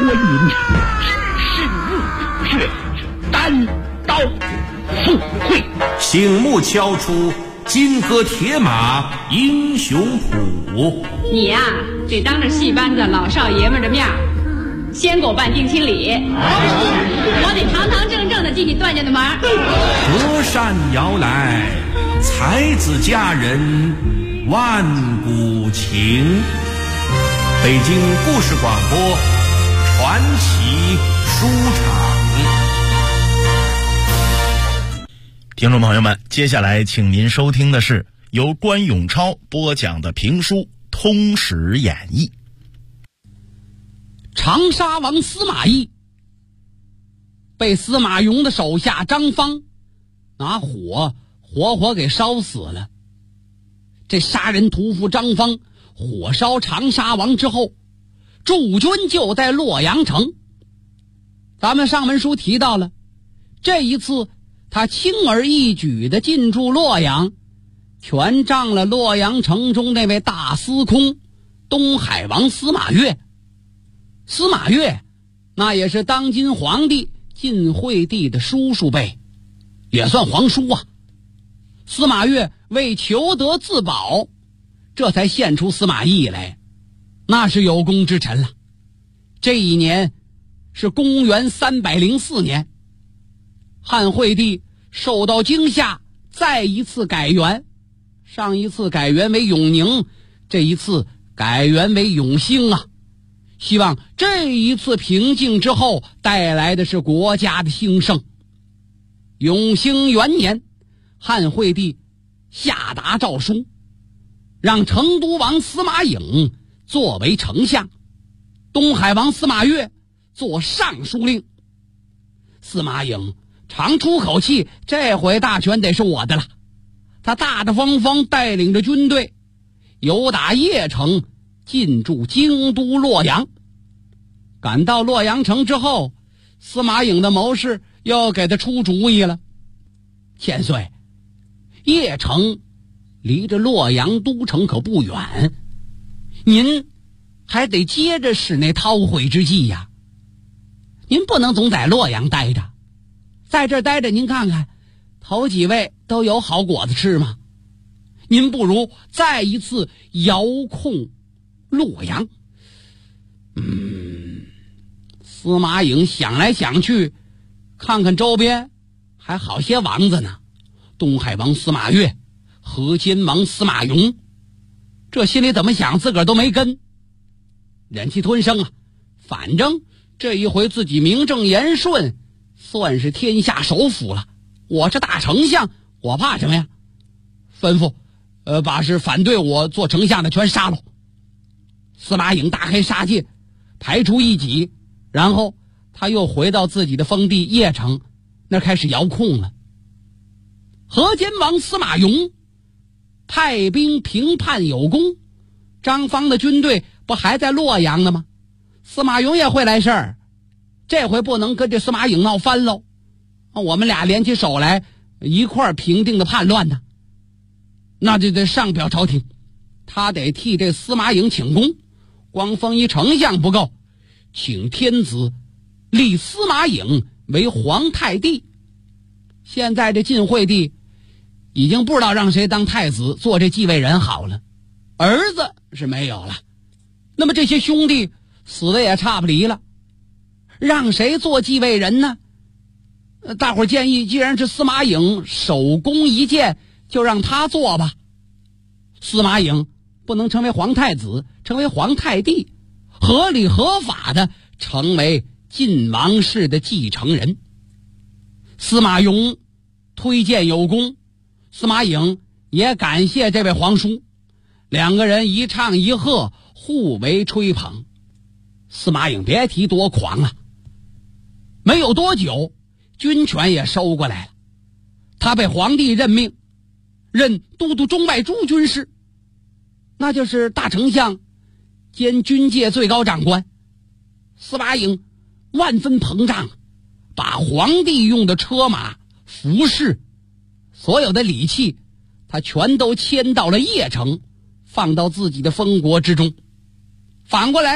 关云长只是墓穴，单刀赴会。 醒目敲出金戈铁马英雄谱。 你呀，得当着戏班子老少爷们的面先给我办定亲礼，我得堂堂正正的进你段家的门。 隔山摇来，才子佳人万古情。北京故事广播传奇书场。 听众朋友们，接下来请您收听的是由关永超播讲的评书《通史演义》。 长沙王司马懿被司马颙的手下张方拿火活活给烧死了。这杀人屠夫张方火烧长沙王之后，驻军就在洛阳城。咱们上文书提到了，这一次他轻而易举地进驻洛阳，全仗了洛阳城中那位大司空东海王司马越。司马越那也是当今皇帝晋惠帝的叔叔辈，也算皇叔啊。司马越为求得自保，这才献出司马懿来，那是有功之臣了。这一年是公元304年，汉惠帝受到惊吓，再一次改元，上一次改元为永宁，这一次改元为永兴啊。希望这一次平静之后带来的是国家的兴盛。永兴元年，汉惠帝下达诏书，让成都王司马颖作为丞相，东海王司马越做尚书令。司马颖长出口气，这回大权得是我的了。他大大方方带领着军队由打邺城进驻京都洛阳。赶到洛阳城之后，司马颖的谋士又给他出主意了。千岁，邺城离着洛阳都城可不远，您还得接着使那韬晦之计呀。您不能总在洛阳待着，在这儿待着您看看头几位都有好果子吃吗？您不如再一次遥控洛阳。司马颖想来想去，看看周边还好些王子呢，东海王司马越，河间王司马颙，这心里怎么想自个儿都没根，忍气吞声啊。反正这一回自己名正言顺，算是天下首辅了。我是大丞相，我怕什么呀？吩咐把是反对我做丞相的全杀了。司马颖大开杀戒，排除异己，然后他又回到自己的封地邺城，那开始遥控了。河间王司马颙派兵平叛有功，张方的军队不还在洛阳呢吗？司马颙也会来事儿，这回不能跟这司马颖闹翻喽。我们俩联起手来一块儿平定的叛乱呢，那就得上表朝廷，他得替这司马颖请功，光封一丞相不够，请天子立司马颖为皇太帝。现在这晋惠帝已经不知道让谁当太子做这继位人好了，儿子是没有了，那么这些兄弟死的也差不离了，让谁做继位人呢？大伙儿建议，既然是司马颖首功一件，就让他做吧。司马颖不能成为皇太子，成为皇太帝，合理合法的成为晋王室的继承人。司马颙推荐有功，司马颖也感谢这位皇叔，两个人一唱一和，互为吹捧。司马颖别提多狂了，没有多久军权也收过来了，他被皇帝任命任都督中外诸军事，那就是大丞相兼军界最高长官。司马颖万分膨胀，把皇帝用的车马服饰所有的礼器他全都迁到了邺城，放到自己的封国之中。反过来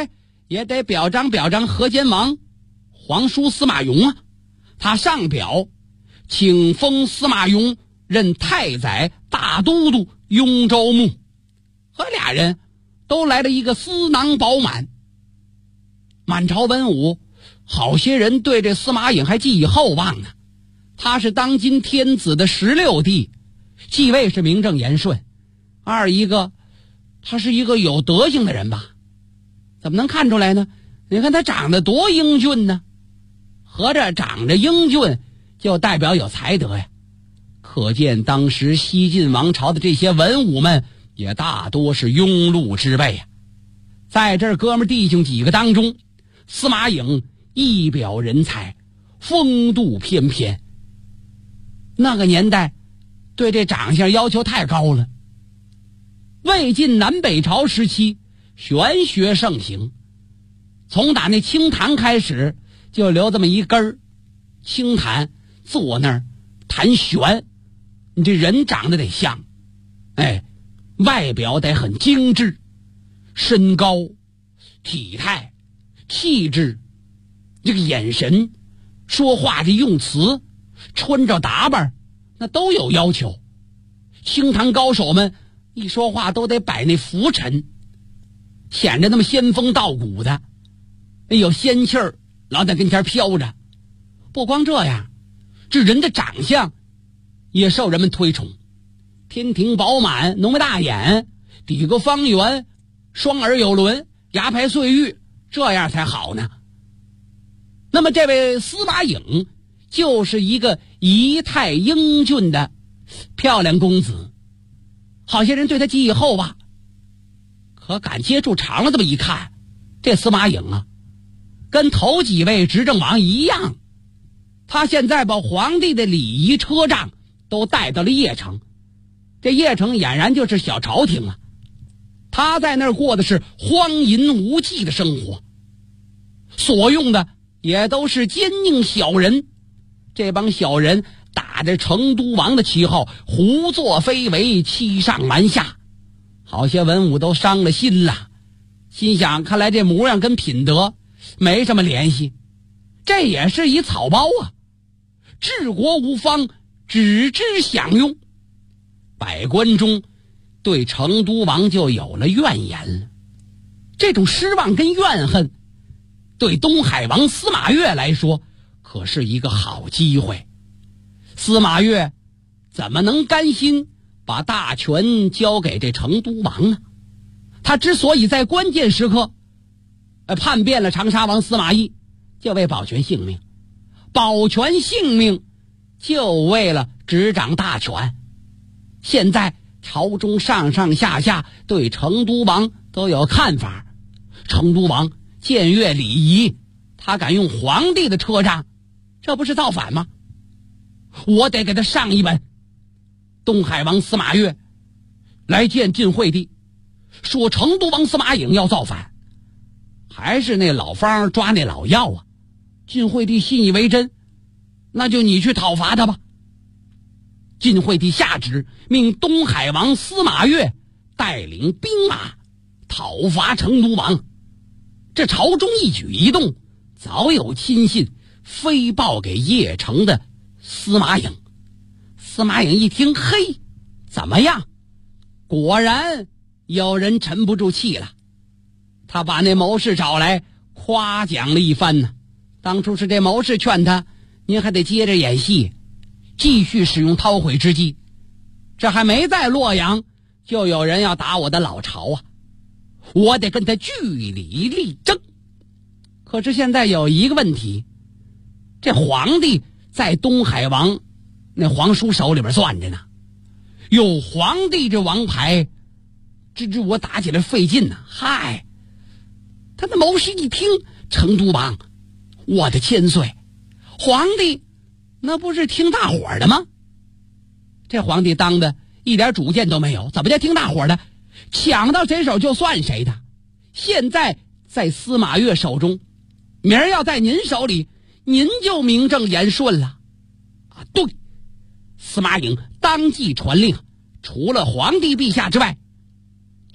也得表彰表彰河间王皇叔司马雍啊。他上表请封司马雍任太宰、大都督、雍州牧，和俩人都来了一个思囊饱满。满朝文武好些人对这司马颖还寄以厚望呢。他是当今天子的16弟，继位是名正言顺。二一个，他是一个有德行的人吧？怎么能看出来呢？你看他长得多英俊呢，合着长着英俊就代表有才德呀。可见当时西晋王朝的这些文武们也大多是庸碌之辈呀。在这哥们弟兄几个当中，司马颖一表人才，风度翩翩。那个年代对这长相要求太高了。魏晋南北朝时期玄学盛行，从打那清谈开始就留这么一根儿。清谈坐那儿谈玄，你这人长得得像，外表得很精致，身高、体态、气质，这个眼神、说话的用词、穿着打扮，那都有要求。清谈高手们一说话都得摆那浮沉，显着那么仙风道骨的，有仙气儿老在跟前飘着。不光这样，这人的长相也受人们推崇，天庭饱满，浓眉大眼，底个方圆，双耳有轮，牙排岁玉，这样才好呢。那么这位司马颖就是一个仪态英俊的漂亮公子，好些人对他寄以厚望。可敢接触长了这么一看，这司马颖啊，跟头几位执政王一样，他现在把皇帝的礼仪车仗都带到了邺城。这邺城俨然就是小朝廷啊，他在那儿过的是荒淫无忌的生活，所用的也都是奸佞小人。这帮小人打着成都王的旗号，胡作非为，欺上瞒下。好些文武都伤了心了，心想看来这模样跟品德没什么联系，这也是一草包啊，治国无方，只知享用。百官中对成都王就有了怨言了。这种失望跟怨恨对东海王司马越来说可是一个好机会。司马越怎么能甘心把大权交给这成都王呢？他之所以在关键时刻叛变了长沙王司马懿，就为保全性命，保全性命就为了执掌大权。现在朝中上上下下对成都王都有看法，成都王僭越礼仪，他敢用皇帝的车仗，这不是造反吗？我得给他上一本。东海王司马越来见晋惠帝，说成都王司马颖要造反，还是那老方抓那老药啊。晋惠帝信以为真，那就你去讨伐他吧。晋惠帝下旨命东海王司马越带领兵马讨伐成都王。这朝中一举一动早有亲信飞报给邺城的司马颖。司马颖一听，嘿，怎么样？果然有人沉不住气了。他把那谋士找来夸奖了一番呢。当初是这谋士劝他，您还得接着演戏，继续使用韬晦之计。这还没在洛阳，就有人要打我的老巢啊，我得跟他据理力争。可是现在有一个问题，这皇帝在东海王那皇叔手里边攥着呢，有皇帝这王牌，这我打起来费劲呢。嗨，他那谋士一听，成都王，我的千岁，皇帝那不是听大伙的吗？这皇帝当的一点主见都没有，怎么叫听大伙的？抢到谁手就算谁的。现在在司马越手中，明儿要在您手里，您就名正言顺了啊！对，司马颖当即传令，除了皇帝陛下之外，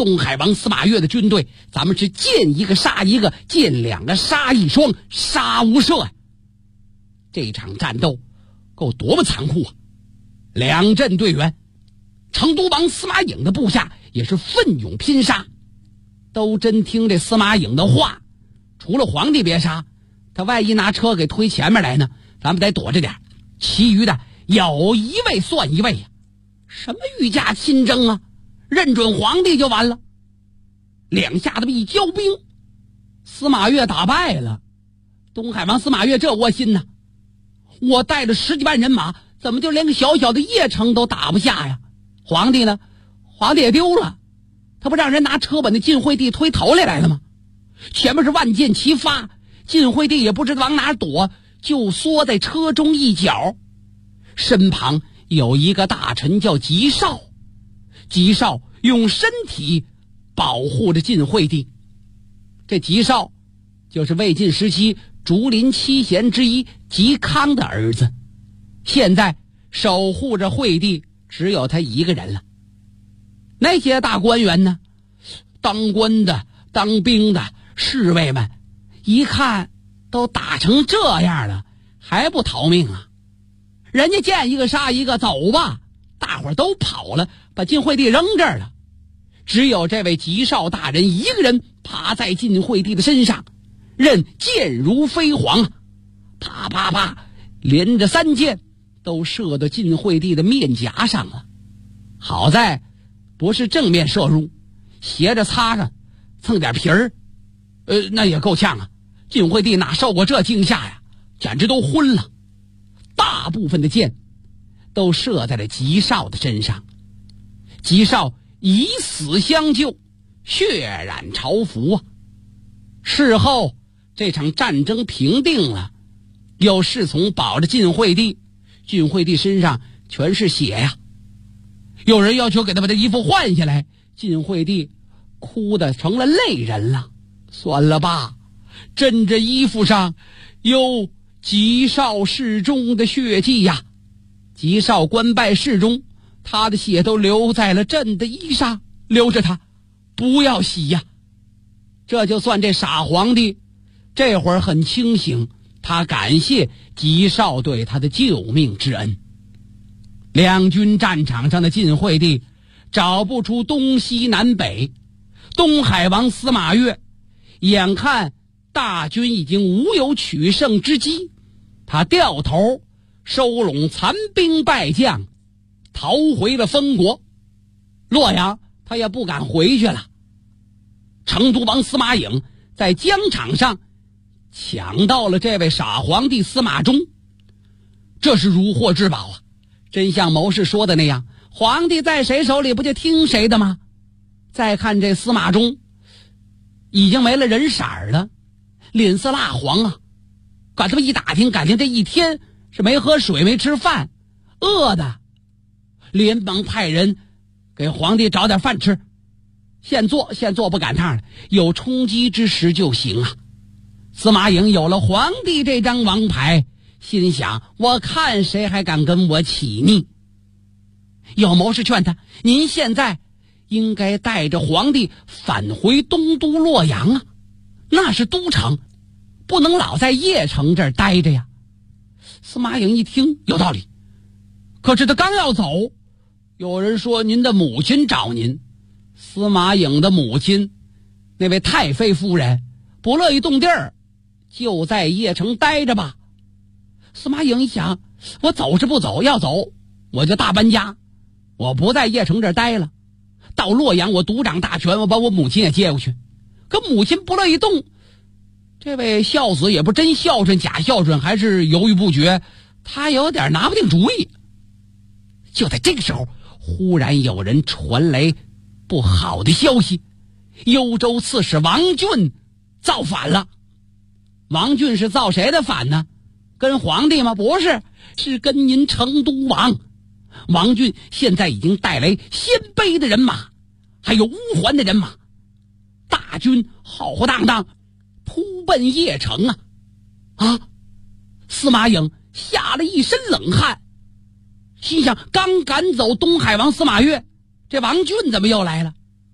东海王司马越的军队，咱们是见一个杀一个，见两个杀一双，杀无赦啊！这场战斗够多么残酷啊！两阵队员，成都王司马颖的部下也是奋勇拼杀，都真听这司马颖的话，除了皇帝别杀，他万一拿车给推前面来呢，咱们得躲着点，其余的有一位算一位呀！什么御驾亲征啊，认准皇帝就完了。两下子一交兵，司马越打败了。东海王司马越这窝心呐，我带了10几万人马，怎么就连个小小的邺城都打不下呀？皇帝呢？皇帝也丢了，他不让人拿车把那晋惠帝推头来了吗？前面是万箭齐发，晋惠帝也不知道往哪躲，就缩在车中一角。身旁有一个大臣叫吉少，吉少用身体保护着晋惠帝。这吉少就是魏晋时期竹林七贤之一吉康的儿子，现在守护着惠帝只有他一个人了。那些大官员呢，当官的当兵的侍卫们一看都打成这样了，还不逃命啊？人家见一个杀一个，走吧，大伙儿都跑了，把晋惠帝扔这儿了。只有这位吉少大人一个人爬在晋惠帝的身上，任箭如飞蝗，啪啪啪，连着3箭都射到晋惠帝的面颊上了。好在不是正面射入，斜着擦上，蹭点皮儿，那也够呛啊！晋惠帝哪受过这惊吓呀，简直都昏了。大部分的箭都射在了吉少的身上，吉少以死相救，血染朝服啊！事后这场战争平定了，有侍从保着晋惠帝，晋惠帝身上全是血呀。有人要求给他把这衣服换下来，晋惠帝哭得成了泪人了。算了吧，朕这衣服上有吉少侍中的血迹呀！吉少官拜侍中，他的血都流在了朕的衣裳，留着他，不要洗呀！这就算这傻皇帝这会儿很清醒，他感谢吉少对他的救命之恩。两军战场上的晋惠帝找不出东西南北，东海王司马越眼看大军已经无有取胜之机，他掉头收拢残兵败将，逃回了封国。洛阳他也不敢回去了。成都王司马颖在疆场上抢到了这位傻皇帝司马衷，这是如获至宝啊！真像谋士说的那样，皇帝在谁手里不就听谁的吗？再看这司马衷已经没了人色了，脸色蜡黄啊！管他们一打听，感情这一天是没喝水没吃饭，饿的，连忙派人给皇帝找点饭吃，现做不赶趟了，有充饥之时就行啊！司马颖有了皇帝这张王牌，心想我看谁还敢跟我起逆。有谋士劝他，您现在应该带着皇帝返回东都洛阳啊，那是都城，不能老在邺城这儿待着呀。司马颖一听有道理，可是他刚要走，有人说您的母亲找您。司马颖的母亲那位太妃夫人不乐意动地儿，就在邺城待着吧。司马颖一想，我走是不走，要走我就大搬家，我不在邺城这儿待了，到洛阳我独掌大权，我把我母亲也接过去。可母亲不乐意动，这位孝子也不真孝顺假孝顺，还是犹豫不决，他有点拿不定主意。就在这个时候，忽然有人传来不好的消息，幽州刺史王俊造反了。王俊是造谁的反呢？跟皇帝吗？不是，是跟您成都王。王俊现在已经带来鲜卑的人马，还有乌桓的人马，大军浩浩荡荡扑奔邺城啊！司马颖吓了一身冷汗，心想刚赶走东海王司马越，这王俊怎么又来了？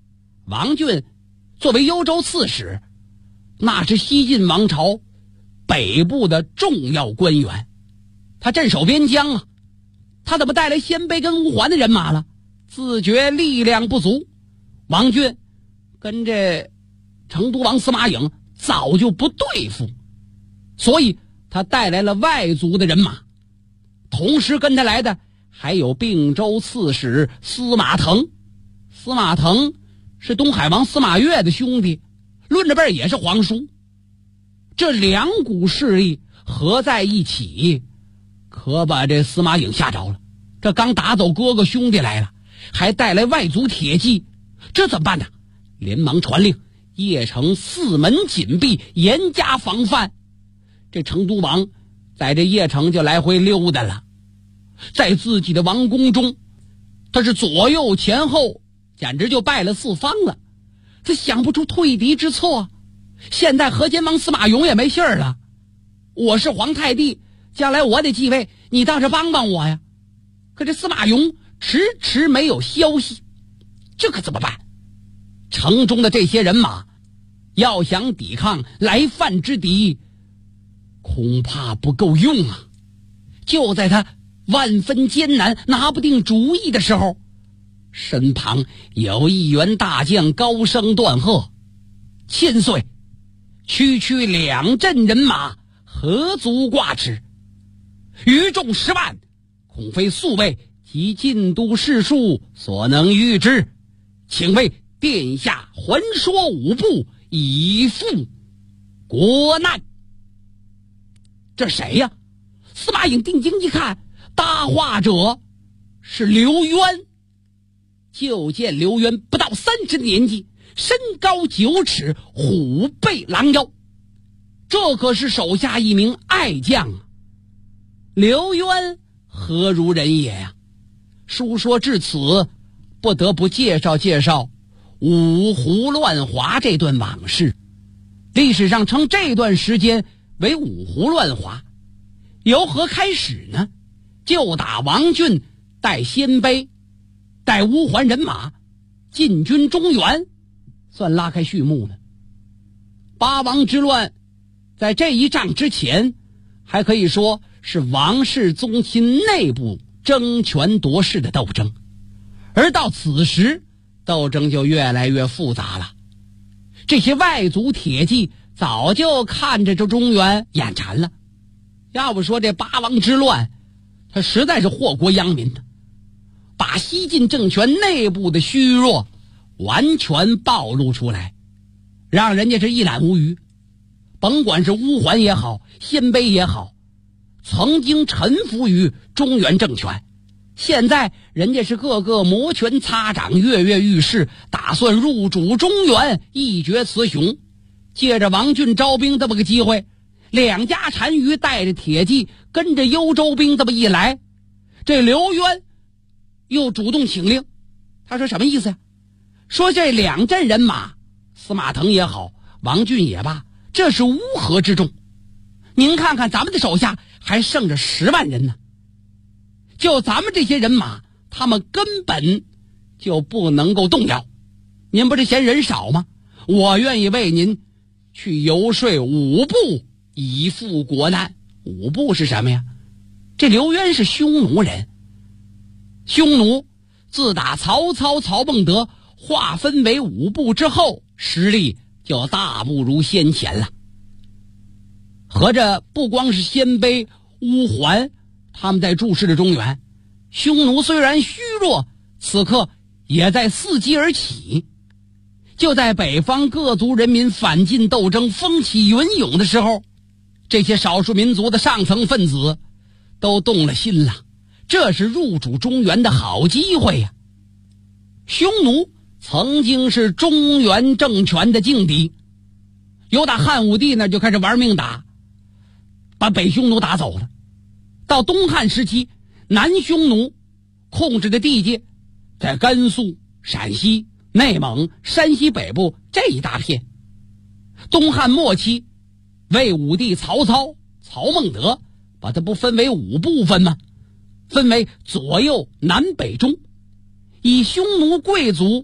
王浚作为幽州刺史，那是西晋王朝北部的重要官员，他镇守边疆啊，他怎么带来鲜卑跟乌桓的人马了？自觉力量不足，王浚跟这成都王司马颖早就不对付，所以他带来了外族的人马，同时跟他来的还有并州刺史司马腾。司马腾是东海王司马越的兄弟，论着辈儿也是皇叔。这两股势力合在一起，可把这司马颖吓着了。这刚打走哥哥兄弟来了，还带来外族铁骑，这怎么办呢？连忙传令，邺城四门紧闭，严加防范。这成都王在这邺城就来回溜达了，在自己的王宫中，他是左右前后简直就拜了四方了，他想不出退敌之策。现在河间王司马颖也没信儿了，我是皇太帝，将来我得继位，你倒是帮帮我呀。可这司马颖迟迟没有消息，这可怎么办？城中的这些人马要想抵抗来犯之敌，恐怕不够用啊。就在他万分艰难拿不定主意的时候，身旁有一员大将高声断喝：千岁，区区2阵人马何足挂齿？余众10万，恐非宿卫及晋都士庶所能御之，请为殿下还说5部，以复国难。这谁呀？司马颖定睛一看，答话者是刘渊。就见刘渊不到30年纪，身高9尺，虎背狼腰，这可是手下一名爱将啊。刘渊何如人也呀？书说至此，不得不介绍介绍五胡乱华这段往事。历史上称这段时间为五胡乱华，由何开始呢？就打王浚带鲜卑带乌桓人马进军中原，算拉开序幕呢。八王之乱在这一仗之前，还可以说是王室宗亲内部争权夺势的斗争，而到此时斗争就越来越复杂了。这些外族铁骑早就看着这中原眼馋了，要不说这八王之乱它实在是祸国殃民的，把西晋政权内部的虚弱完全暴露出来，让人家是一览无余。甭管是乌桓也好，鲜卑也好，曾经臣服于中原政权，现在人家是个个摩拳擦掌，跃跃欲试，打算入主中原，一决雌雄。借着王浚招兵这么个机会，2家单于带着铁骑跟着幽州兵这么一来，这刘渊又主动请令。他说什么意思呀？说这2阵人马，司马腾也好，王浚也罢，这是乌合之众，您看看咱们的手下还剩着10万人呢，就咱们这些人马，他们根本就不能够动摇。您不是嫌人少吗？我愿意为您去游说5部，以复国难。5部是什么呀？这刘渊是匈奴人，匈奴自打曹操、曹孟德划分为5部之后，实力就大不如先前了。合着不光是鲜卑、乌桓他们在注视着中原，匈奴虽然虚弱，此刻也在伺机而起。就在北方各族人民反晋斗争风起云涌的时候，这些少数民族的上层分子都动了心了，这是入主中原的好机会呀。匈奴曾经是中原政权的劲敌，由打汉武帝那就开始玩命打，把北匈奴打走了。到东汉时期，南匈奴控制的地界在甘肃、陕西、内蒙、山西北部这一大片。东汉末期，魏武帝曹操、曹孟德把它不分为5部分吗？分为左右南北中，以匈奴贵族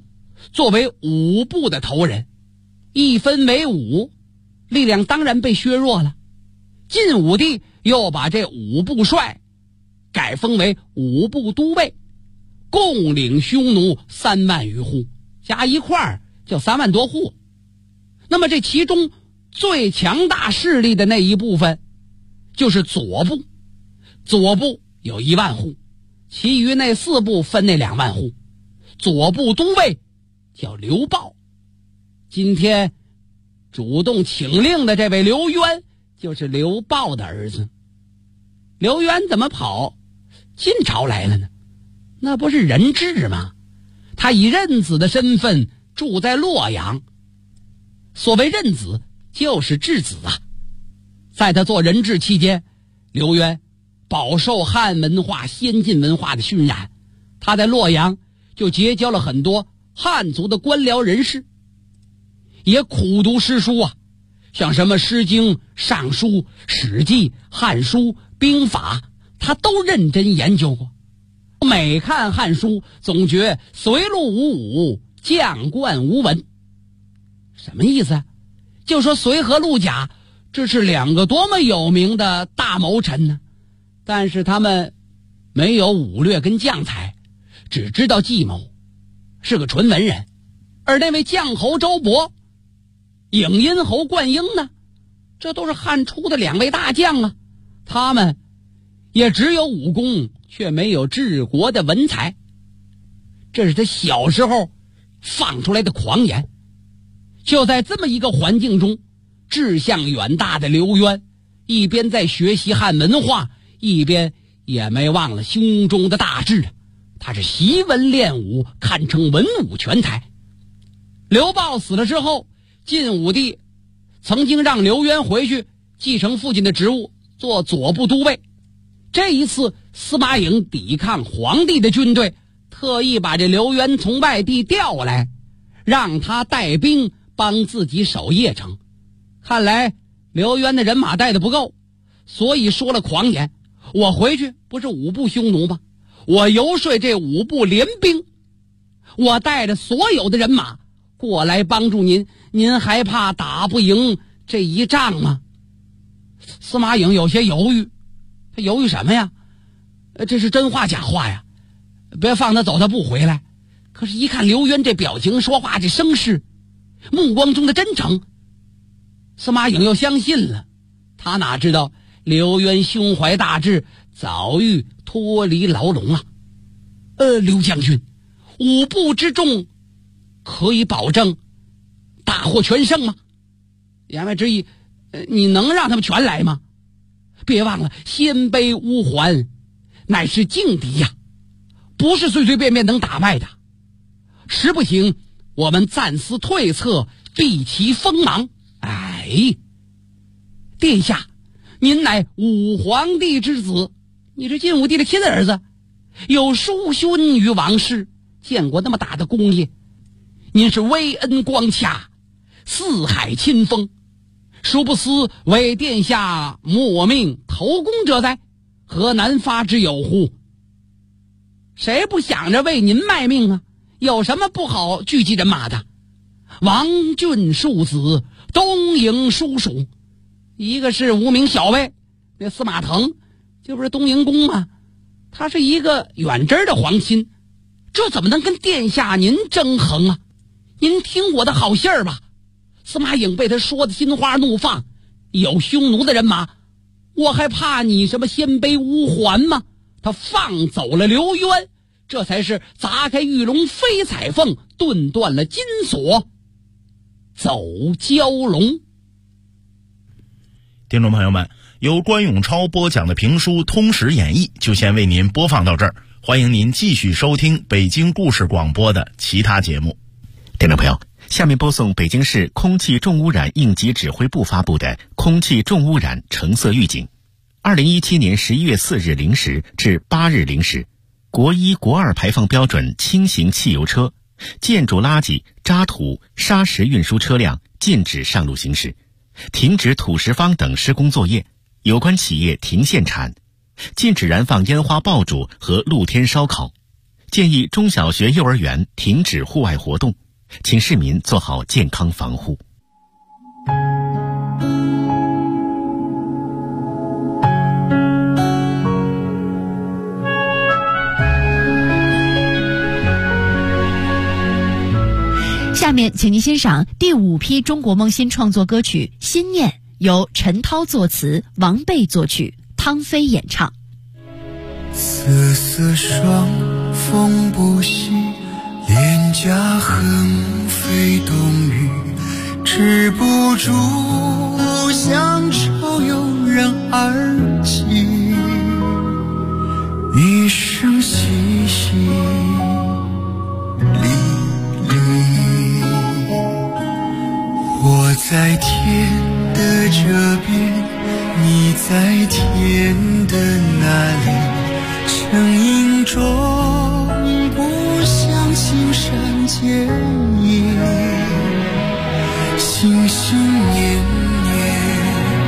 作为五部的头人，一分为五，力量当然被削弱了。晋武帝又把这五部帅改封为五部都尉，共领匈奴3万余户，加一块儿就3万多户。那么这其中最强大势力的那一部分就是左部，左部有1万户，其余那4部分那2万户。左部都尉叫刘豹，今天主动请令的这位刘渊就是刘豹的儿子。刘渊怎么跑晋朝来了呢？那不是人质吗？他以任子的身份住在洛阳。所谓任子就是质子啊。在他做人质期间，刘渊饱受汉文化先进文化的熏染，他在洛阳就结交了很多汉族的官僚人士，也苦读诗书啊，像什么《诗经》《尚书》《史记》《汉书》《兵法》，他都认真研究过。每看《汉书》，总觉随陆无武，将冠无文。什么意思啊？就说随和陆贾这是2个多么有名的大谋臣呢，但是他们没有武略跟将才，只知道计谋，是个纯文人。而那位将侯周勃、颍阴侯灌婴呢，这都是汉初的2位大将啊，他们也只有武功，却没有治国的文才。这是他小时候放出来的狂言。就在这么一个环境中，志向远大的刘渊一边在学习汉文化，一边也没忘了胸中的大志。他是习文练武，堪称文武全才。刘豹死了之后，晋武帝曾经让刘渊回去继承父亲的职务，做左部都尉。这一次司马颖抵抗皇帝的军队，特意把这刘渊从外地调来，让他带兵帮自己守邺城。看来刘渊的人马带的不够，所以说了狂言，我回去不是5部匈奴吗？我游说这5部联兵，我带着所有的人马过来帮助您，您还怕打不赢这一仗吗？司马颖有些犹豫，他犹豫什么呀？这是真话假话呀？别放他走，他不回来。可是一看刘渊这表情说话这声势，目光中的真诚，司马颖又相信了。他哪知道刘渊胸怀大志，早欲脱离牢笼啊。刘将军，5部之众可以保证大获全胜吗？言外之意，你能让他们全来吗？别忘了鲜卑乌桓乃是劲敌呀，不是随随便便能打败的。实不行，我们暂时退策，避其锋芒。殿下，您乃武皇帝之子，你是晋武帝的亲儿子，有叔勋于王室，见过那么大的功业，您是威恩光洽，四海亲封，殊不思为殿下莫命投功者哉，何难发之有乎？谁不想着为您卖命啊？有什么不好聚集人马的？王俊庶子，东营叔属，一个是无名小辈，那司马腾这不是东营公吗？他是一个远支的皇亲，这怎么能跟殿下您争衡啊？您听我的好信儿吧。司马颖被他说的心花怒放，有匈奴的人马，我还怕你什么鲜卑乌桓吗？他放走了刘渊，这才是砸开玉龙飞彩凤，顿断了金锁，走蛟龙。 听众朋友们，由关永超播讲的评书《通史演义》就先为您播放到这儿，欢迎您继续收听北京故事广播的其他节目。 听众朋友，下面播送北京市空气重污染应急指挥部发布的空气重污染橙色预警。2017年11月4日0时至8日0时，国1、国2排放标准轻型汽油车、建筑垃圾、渣土、砂石运输车辆禁止上路行驶，停止土石方等施工作业，有关企业停限产，禁止燃放烟花爆竹和露天烧烤，建议中小学、幼儿园停止户外活动， 请市民做好健康防护。 下面请您欣赏第5批中国梦新创作歌曲《心念》，由陈涛作词，王贝作曲，汤飞演唱。 瑟瑟双风不息，脸颊横飞冬雨，止不住乡愁油然而起，一声淅淅沥沥。我在天的这边，你在天的那里，成影中不相青山见影，心心念念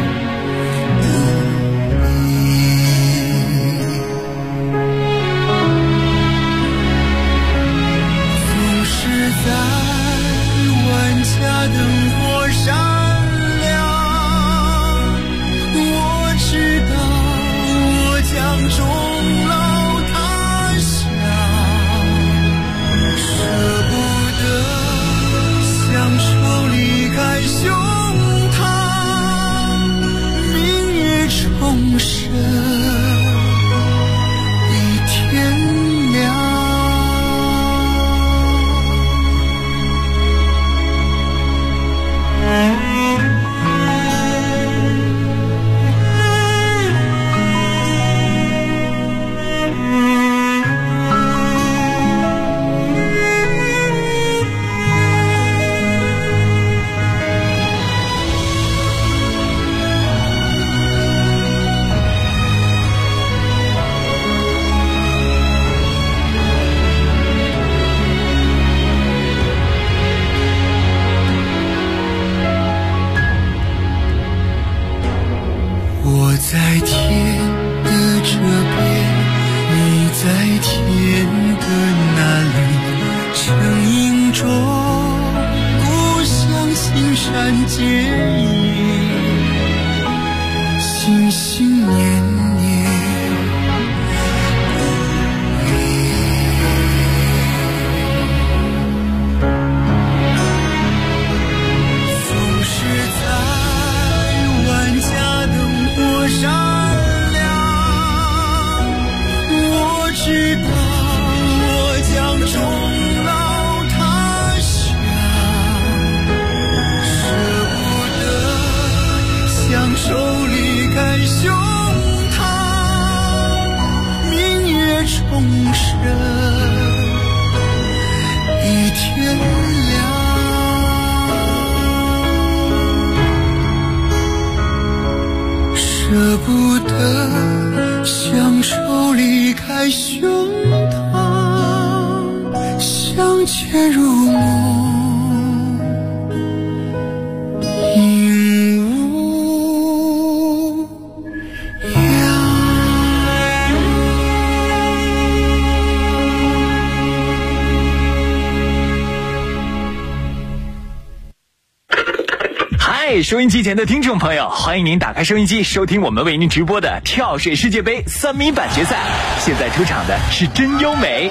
总是在万家灯火闪亮，我知道我将终老他乡，舍不得乡愁离开胸膛，明月重生一天亮。我在天的这边，你在天的那里，成影中不相青山见影，心心念念总是在万家灯火闪亮，我知道我将终老他乡，舍不得乡愁离开胸膛，明月重生一天亮。舍不得乡愁离开胸膛，相见如梦应无恙。 嗨，收音机前的听众朋友，欢迎您打开收音机，收听我们为您直播的跳水世界杯3米板决赛。现在出场的是真优美。